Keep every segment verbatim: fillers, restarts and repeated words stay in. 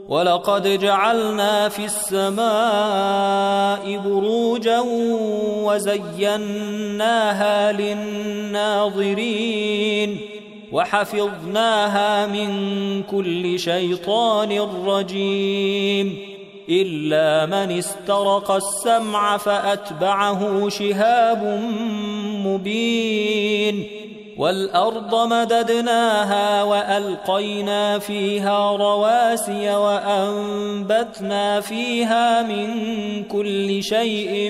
ولقد جعلنا في السماء بروجا وزيناها للناظرين وحفظناها من كل شيطان رجيم إلا من استرق السمع فأتبعه شهاب مبين والأرض مددناها وألقينا فيها رواسي وأنبتنا فيها من كل شيء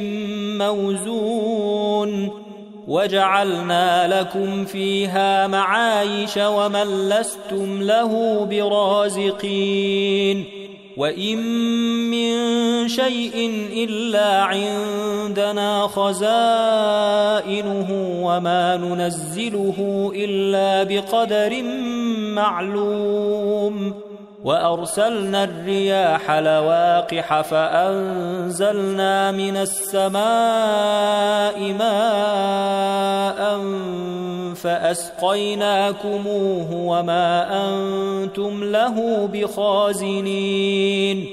موزون وجعلنا لكم فيها معايش ومن لستم له برازقين وإن من شيء إلا عندنا خزائنه وما ننزله إلا بقدر معلوم وأرسلنا الرياح لواقح فأنزلنا من السماء ماء فأسقيناكموه وما أنتم له بخازنين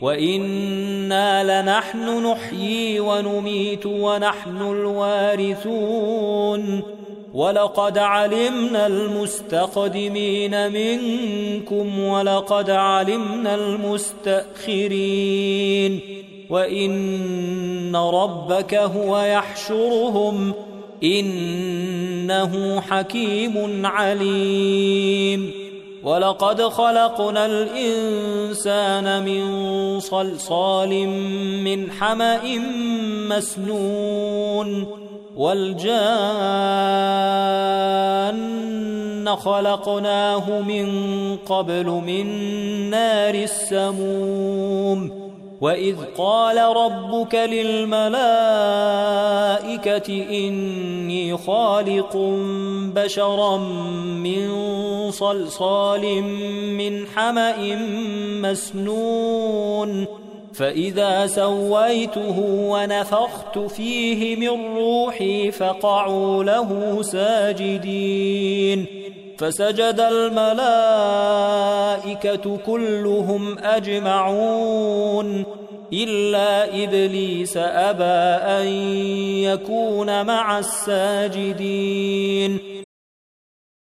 وإنا لنحن نحيي ونميت ونحن الوارثون ولقد علمنا المستقدمين منكم ولقد علمنا المستأخرين وإن ربك هو يحشرهم إنه حكيم عليم ولقد خلقنا الإنسان من صلصال من حمأ مسنون والجان خلقناه من قبل من نار السموم وإذ قال ربك للملائكة إني خالق بشرا من صلصال من حمأ مسنون فإذا سويته ونفخت فيه من روحي فقعوا له ساجدين فسجد الملائكة كلهم أجمعون إلا إبليس أبى أن يكون مع الساجدين